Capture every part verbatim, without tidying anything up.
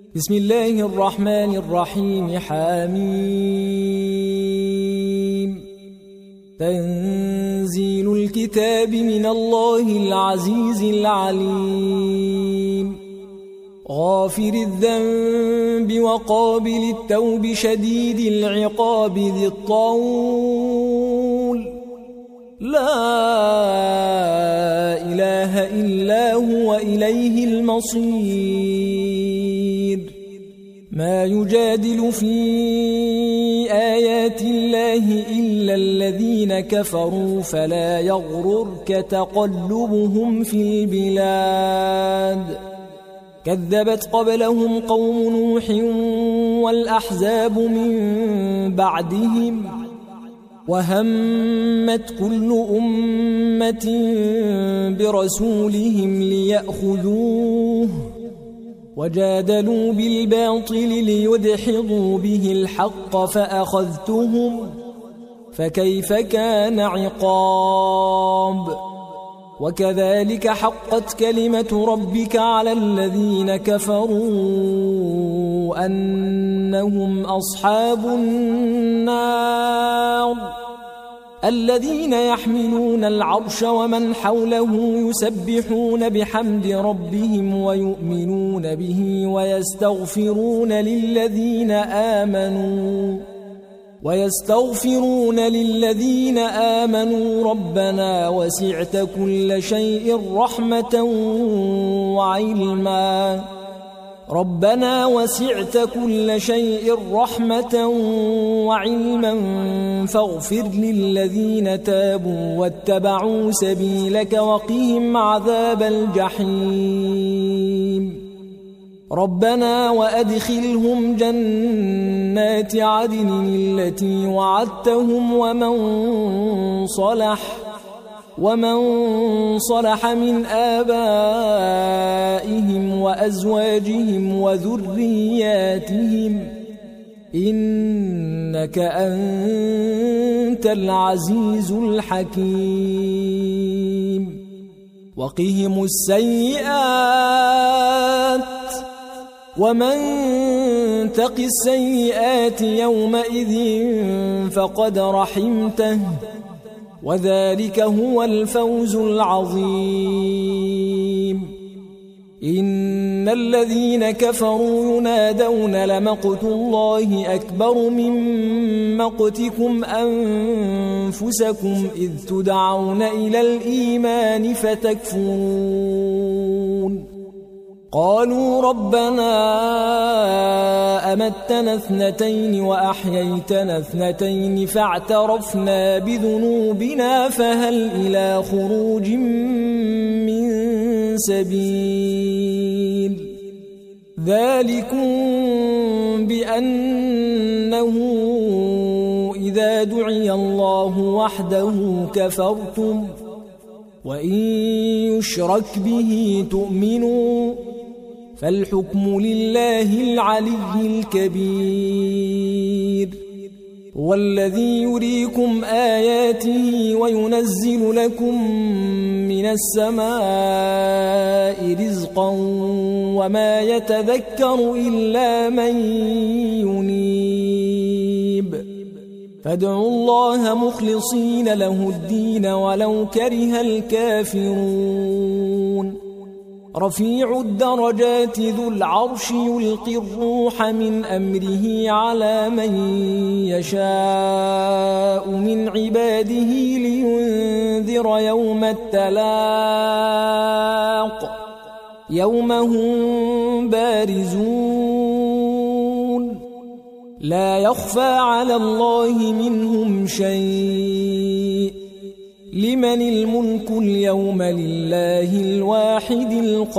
بسم الله الرحمن الرحيم. حميم. تنزيل الكتاب من الله العزيز العليم. غافر الذنب وقابل التوب شديد العقاب ذي الطول، لا إله إلا هو إليه المصير. ما يجادل في آيات الله إلا الذين كفروا، فلا يغررك تقلبهم في البلاد. كذبت قبلهم قوم نوح والأحزاب من بعدهم، وهمت كل أمة برسولهم ليأخذوه، وجادلوا بالباطل ليدحضوا به الحق فأخذتهم، فكيف كان عقاب. وكذلك حقت كلمة ربك على الذين كفروا أنهم أصحاب النار، الذين يحملون العرش ومن حوله يسبحون بحمد ربهم ويؤمنون به ويستغفرون للذين آمنوا ويستغفرون للذين آمنوا ربنا وسعت كل شيء رحمة وعلما ربنا وسعت كل شيء رحمة وعلما فاغفر للذين تابوا واتبعوا سبيلك وقهم عذاب الجحيم. ربنا وأدخلهم جنات عدن التي وعدتهم ومن صلح ومن صلح من آبائهم وأزواجهم وذرياتهم إنك أنت العزيز الحكيم. وقهم السيئات ومن تق السيئات يومئذ فقد رحمته، وذلك هو الفوز العظيم. إن الذين كفروا ينادون لمقت الله أكبر من مقتكم أنفسكم إذ تدعون إلى الإيمان فتكفرون. قالوا ربنا أمتنا اثنتين وأحييتنا اثنتين فاعترفنا بذنوبنا فهل إلى خروج من سبيل. ذلكم بأنه إذا دعي الله وحده كفرتم وإن يشرك به تؤمنوا، فالحكم لله العلي الكبير. والذي يريكم آياته وينزل لكم من السماء رزقا وما يتذكر إلا من ينيب. فادعوا الله مخلصين له الدين ولو كره الكافرون. رفيع الدرجات ذو العرش يلقي الروح من أمره على من يشاء من عباده لينذر يوم التلاق يوم هم بارزون لا يخفى على الله منهم شيء. لمن الملك اليوم لله الواحد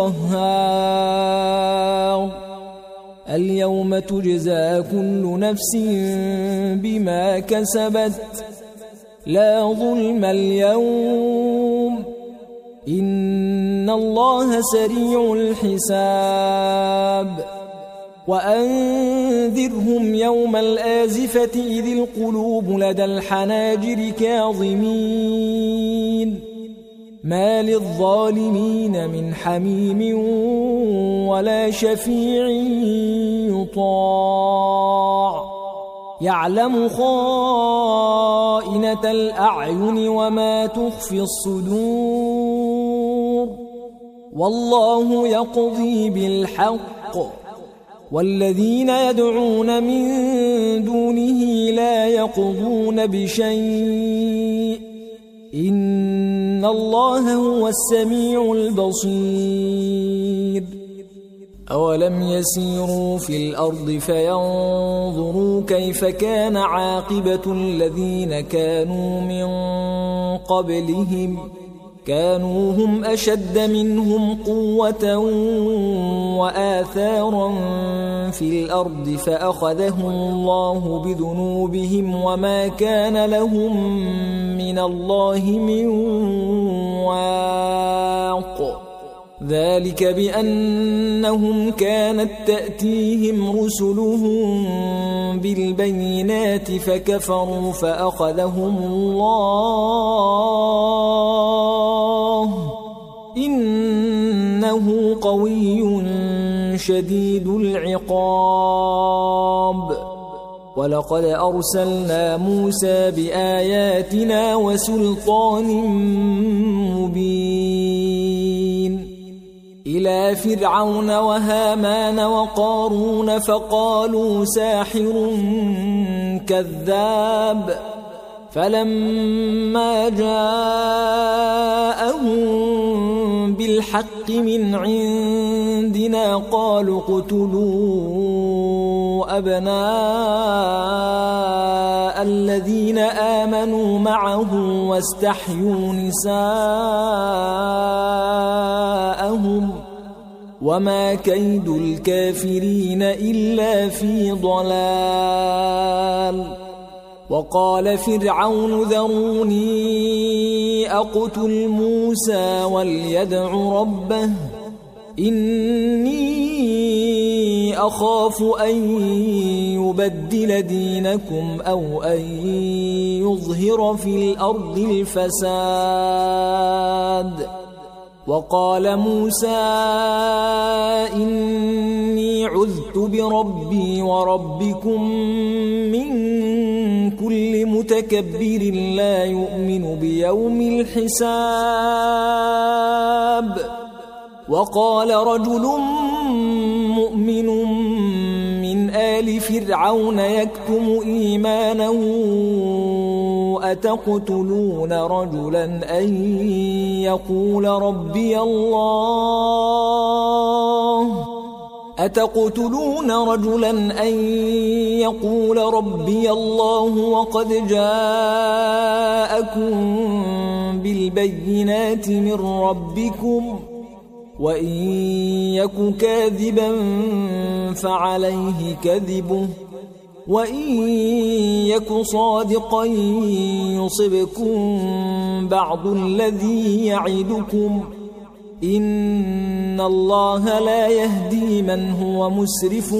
القهار. اليوم تجزى كل نفس بما كسبت لا ظلم اليوم إن الله سريع الحساب. وأنذرهم يوم الآزفة إذ القلوب لدى الحناجر كاظمين ما للظالمين من حميم ولا شفيع يعلم خائنة الأعين وما تخفي الصدور والله يقضي بالحق والذين يدعون من دونه لا يقضون بشيء إن الله هو السميع البصير أولم يسيروا في الأرض فينظروا كيف كان عاقبة الذين كانوا من قبلهم كانوا هم أشد منهم قوة وآثارا في الأرض فأخذهم الله بذنوبهم وما كان لهم من الله من واق ذلك بأنهم كانت تأتيهم رسلهم بالبينات فكفروا فأخذهم الله إنه قوي شديد العقاب ولقد أرسلنا موسى بآياتنا وسلطان مبين إلى فرعون وهامان وقارون فقالوا ساحر كذاب فلما جاءهم بالحق من عندنا قالوا اقتلوا أبناء الذين آمنوا معه واستحيوا نساءهم وما كيد الكافرين إلا في ضلال وقال فرعون ذروني أقتل موسى وليدع ربه إني أخاف أن يبدل دينكم أو أن يظهر في الأرض الفساد وقال موسى إني عذت بربي وربكم من كل متكبر لا يؤمن بيوم الحساب وقال رجل مؤمن من آل فرعون يكتم إيمانه أتقتلون رجلا أن يقول ربي الله أتقتلون رجلا أن يقول ربي الله وقد جاءكم بالبينات من ربكم وإن يك كاذبا فعليه كذبه وإن يك صادقا يصبكم بعض الذي يعدكم إن الله لا يهدي من هو مسرف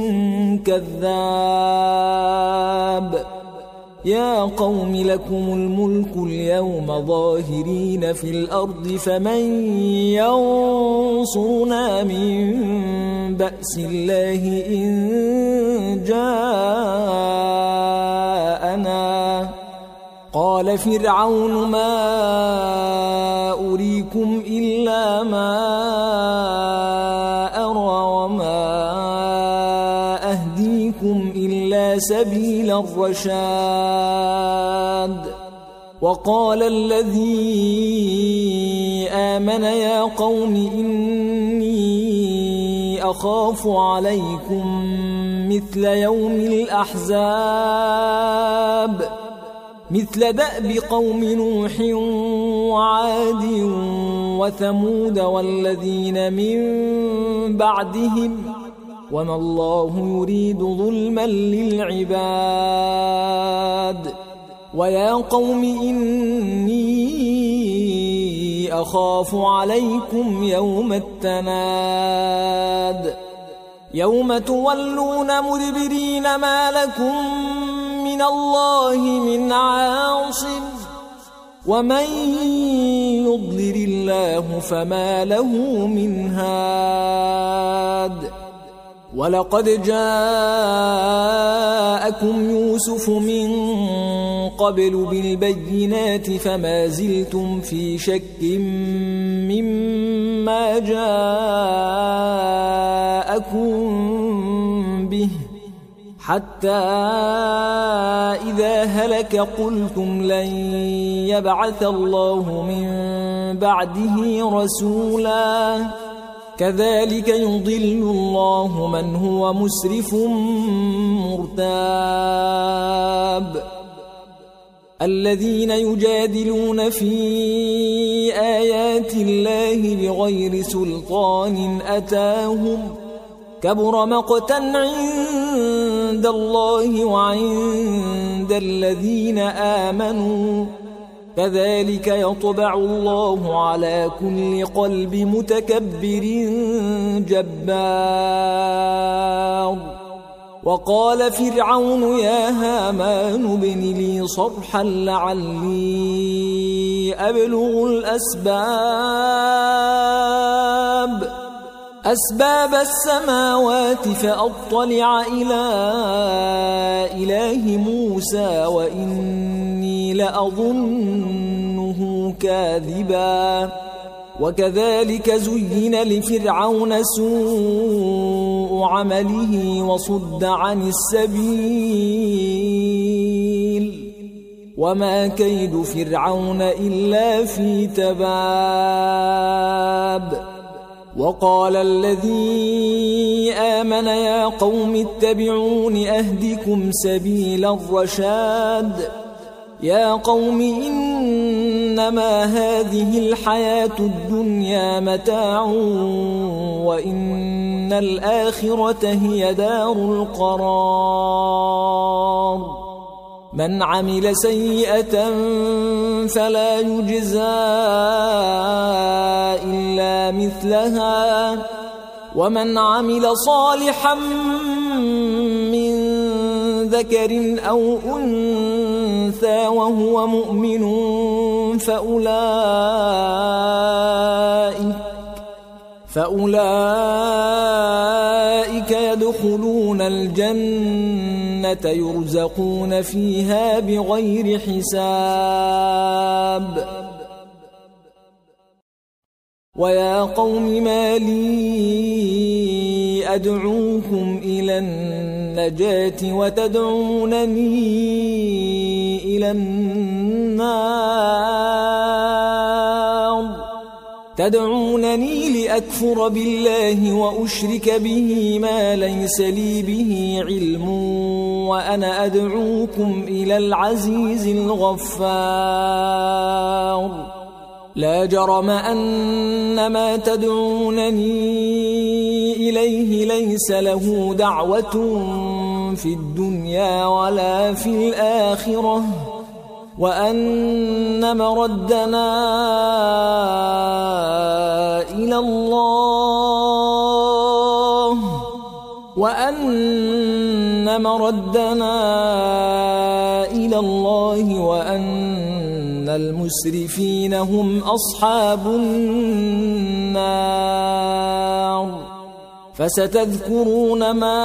كذاب يا قوم لكم الملك اليوم ظاهرين في الأرض فمن ينصرنا من بأس الله إن جاءنا قال فرعون ما أريكم إلا ما أرى وما أهديكم إلا سبيل الرشاد وقال الذي آمن يا قوم إني أخاف عليكم مثل يوم الأحزاب مثل دأب قوم نوح وعاد وثمود والذين من بعدهم وما الله يريد ظلما للعباد ويا قوم إني أخاف عليكم يوم التناد يوم تولون مدبرين ما لكم من الله من عاصم ومن يضلل الله فما له من هاد ولقد جاءكم يوسف من قبل بالبينات فما زلتم في شك مما جاءكم به حتى إذا هلك قلتم لن يبعث الله من بعده رسولا كذلك يضل الله من هو مسرف مرتاب الذين يجادلون في آيات الله بغير سلطان أتاهم كبر مقتا عند الله وعند الذين آمنوا كذلك يطبع الله على كل قلب متكبر جبار وقال فرعون يا هامان ابن لي صرحا لعلي أبلغ الأسباب أسباب السماوات فأطلع إلى إله موسى وإني لأظنه كاذبا وكذلك زين لفرعون سوء عمله وصد عن السبيل وما كيد فرعون إلا في تباب وقال الذي آمن يا قوم اتبعون أهدكم سبيل الرشاد يا قوم إنما هذه الحياة الدنيا متاع وإن الآخرة هي دار القرار من عمل سيئة فلا يجزى إلا مثلها ومن عمل صالحا من ذكر أو أنثى وهو مؤمن فأولئك فأولئك يدخلون الجنة يرزقون فيها بغير حساب ويا قوم ما لي أدعوكم إلى النجاة وتدعونني إلى النار تدعونني لأكفر بالله وأشرك به ما ليس لي به علم وأنا أدعوكم إلى العزيز الغفار لا جرم أن ما تدعونني إليه ليس له دعوة في الدنيا ولا في الآخرة وأن مردنا إلى الله وأن مردنا إلى الله وأن المسرفين هم أصحاب النار فستذكرون ما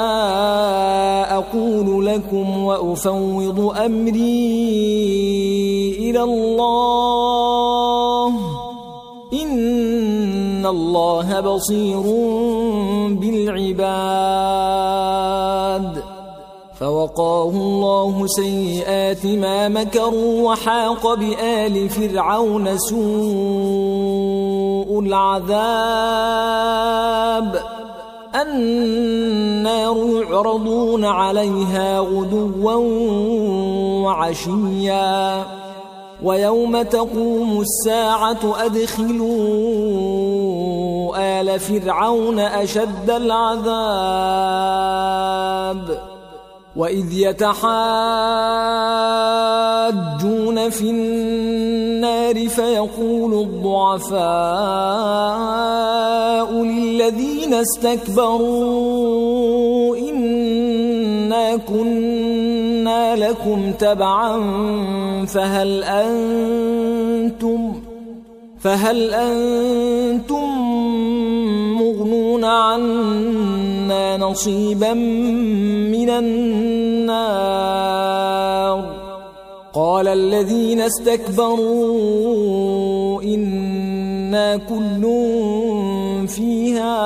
أقول لكم وأفوض أمري إلى الله إن الله بصير بالعباد فوقاه الله سيئات ما مكروا وحاق بآل فرعون سوء العذاب النار يعرضون عليها غدوا وعشيا ويوم تقوم الساعة أدخلوا آل فرعون أشد العذاب وإذ يتحاجون في النار فيقول الضعفاء للذين استكبروا إنا كنا لكم تبعا فهل أنتم فهل أنتم مغنون عنا عنا نصيبا من النار قال الذين استكبروا إنا كل فيها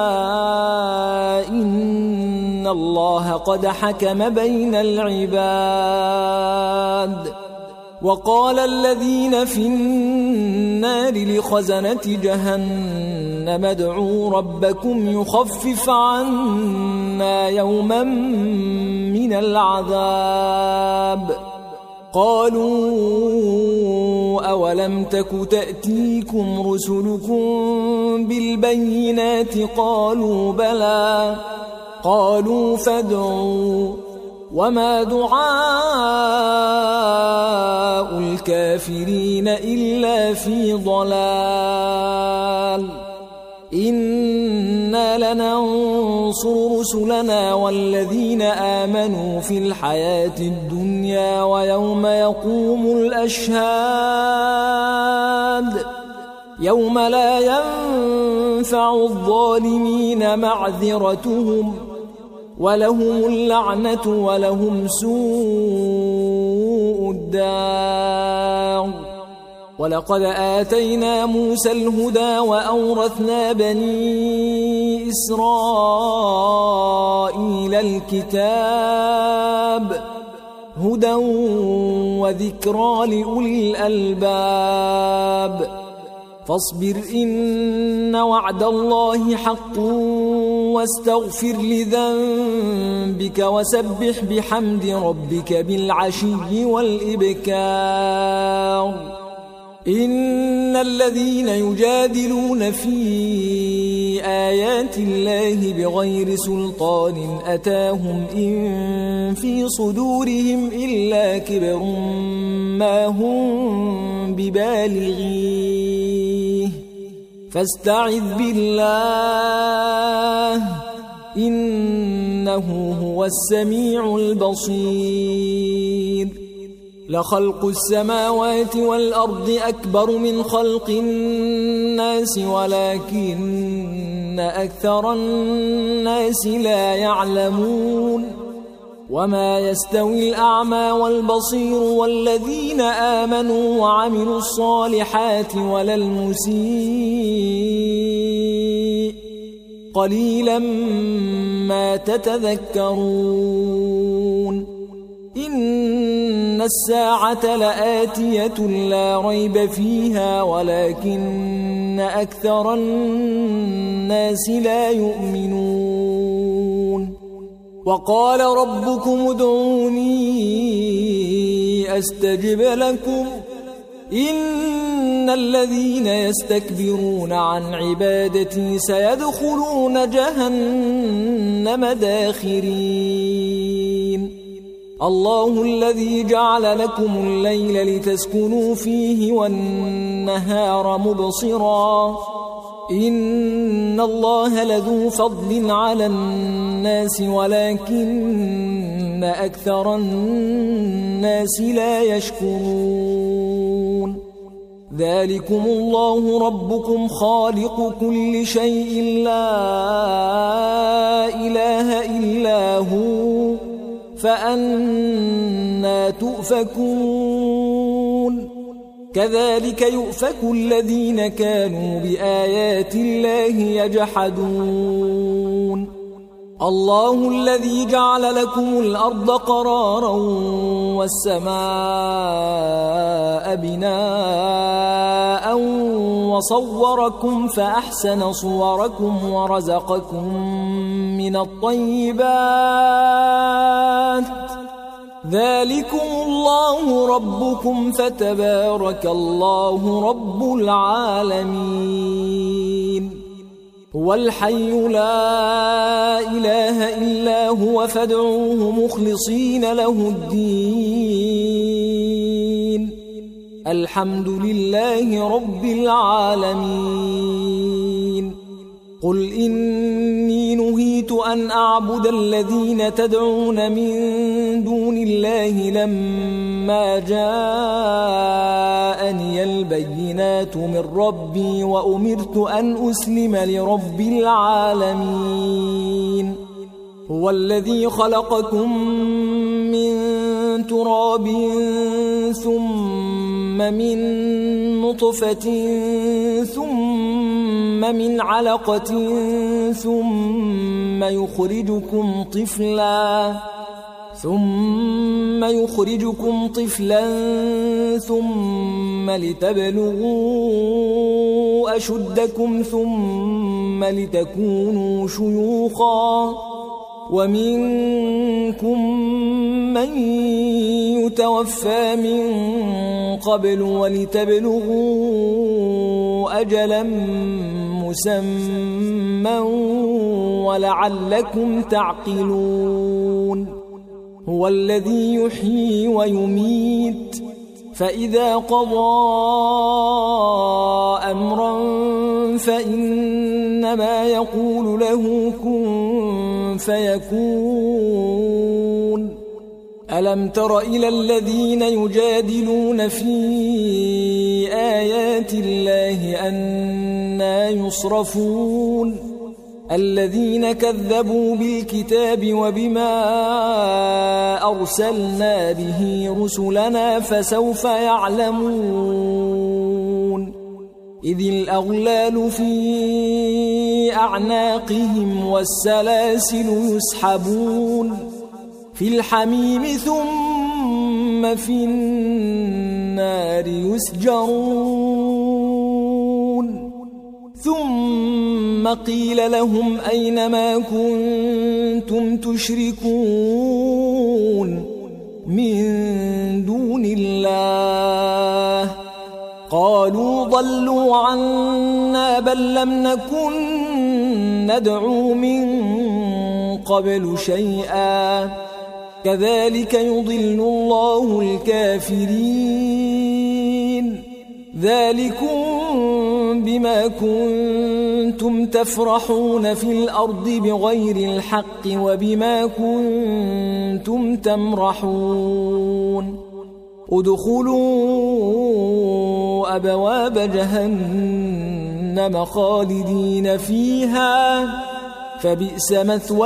إن الله قد حكم بين العباد وقال الذين في النار لخزنة جهنم ادعوا ربكم يخفف عنا يوما من العذاب قالوا أولم تك تأتيكم رسلكم بالبينات قالوا بلى قالوا فادعوا وما دعاء الكافرين إلا في ضلال إنا لننصر رسلنا والذين آمنوا في الحياة الدنيا ويوم يقوم الأشهاد يوم لا ينفع الظالمين معذرتهم ولهم اللعنة ولهم سوء الدار ولقد آتينا موسى الهدى وأورثنا بني إسرائيل الكتاب هدى وذكرى لأولي الألباب فاصبر إن وعد الله حق واستغفر لذنبك وسبح بحمد ربك بالعشي والإبكار إن الذين يجادلون في آيات الله بغير سلطان أتاهم إن في صدورهم إلا كبر ما هم ببالغيه فاستعذ بالله إنه هو السميع البصير لخلق السماوات والأرض أكبر من خلق الناس ولكن أكثر الناس لا يعلمون وما يستوي الأعمى والبصير والذين آمنوا وعملوا الصالحات ولا المسيء قليلا ما تتذكرون إن الساعة لآتية لا ريب فيها ولكن أكثر الناس لا يؤمنون وقال ربكم ادعوني أستجب لكم إن الذين يستكبرون عن عبادتي سيدخلون جهنم داخرين الله الذي جعل لكم الليل لتسكنوا فيه والنهار مبصرا إن الله لذو فضل على الناس ولكن أكثر الناس لا يشكرون ذلكم الله ربكم خالق كل شيء لا إله إلا هو فأنى تؤفكون كذلك يؤفك الذين كانوا بآيات الله يجحدون الله الذي جعل لكم الأرض قرارا والسماء بناء وصوركم فأحسن صوركم ورزقكم من الطيبات ذلكم الله ربكم فتبارك الله رب العالمين هو الحي لا إله إلا هو فادعوه مخلصين له الدين الحمد لله رب العالمين قل إني نهيت أن أعبد الذين تدعون من دون الله لما جاءني البينات من ربي وأمرت أن أسلم لرب العالمين هو الذي خلقكم من تراب ثم من نطفة ثم من علقة ثم يخرجكم طفلا ثم يخرجكم طفلا ثم لتبلغوا أشدكم ثم لتكونوا شيوخا ومنكم من يتوفى من قبل ولتبلغوا أجلا مسمى ولعلكم تعقلون هو الذي يحيي ويميت فإذا قضى أمرا فإنما يقول له كن فيكون ألم تر إلى الذين يجادلون في آيات الله أنى يصرفون الذين كذبوا بالكتاب وبما أرسلنا به رسلنا فسوف يعلمون إذ الأغلال في أعناقهم والسلاسل يسحبون في الحميم ثم في النار يسجرون ثم قيل لهم أين ما كنتم تشركون من دون الله قالوا ضلوا عنا بل لم نكن ندعو من قبل شيئا كذلك يضل الله الكافرين ذلكم بما كنتم تفرحون في الأرض بغير الحق وبما كنتم تمرحون ادخلوا أبواب جهنم خالدين فيها فبئس مثوى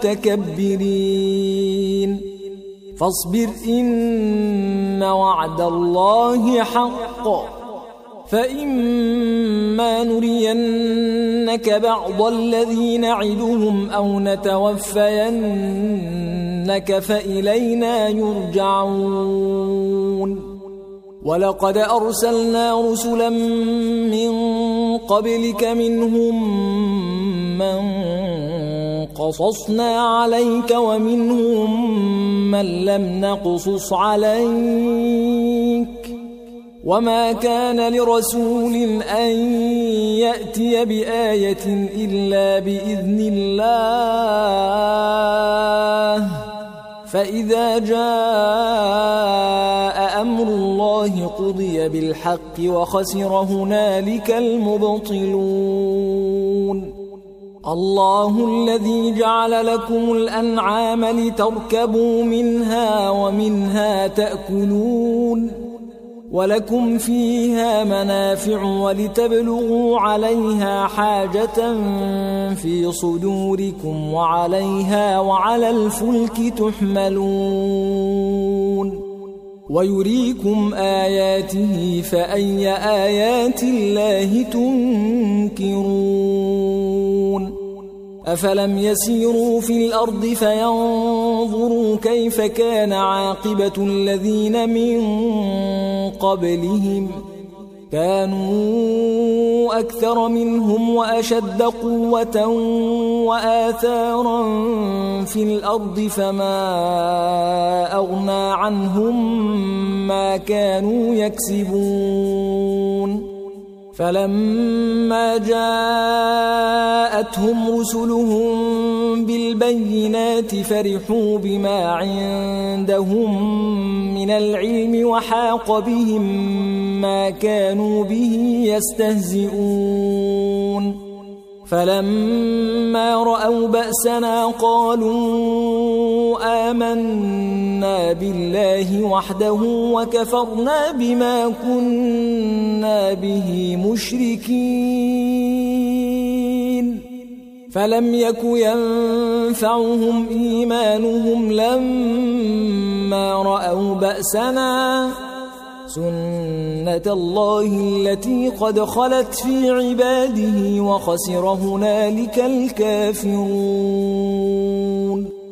المتكبرين فاصبر إن وعد الله حق فإما نرينك بعض الذي نعدهم أو نتوفينك فإلينا يرجعون ولقد أرسلنا رسلا من قبلك منهم من قصصنا عليك ومنهم من لم نقصص عليك وما كان لرسول أن يأتي بآية إلا بإذن الله فإذا جاء أمر الله قضي بالحق وخسر هنالك المبطلون الله الذي جعل لكم الأنعام لتركبوا منها ومنها تأكلون ولكم فيها منافع ولتبلغوا عليها حاجة في صدوركم وعليها وعلى الفلك تحملون ويريكم آياته فأي آيات الله تنكرون أفلم يسيروا في الأرض فينظروا كيف كان عاقبة الذين من قبلهم كانوا أكثر منهم وأشد قوة وآثارا في الأرض فما أغنى عنهم ما كانوا يكسبون فلما جاءتهم رسلهم بالبينات فرحوا بما عندهم من العلم وحاق بهم ما كانوا به يستهزئون فلما رأوا بأسنا قالوا آمنا بالله وحده وكفرنا بما كنا به مشركين فلم يك ينفعهم إيمانهم لما رأوا بأسنا سنة الله التي قد خلت في عباده وخسر هنالك الكافرون.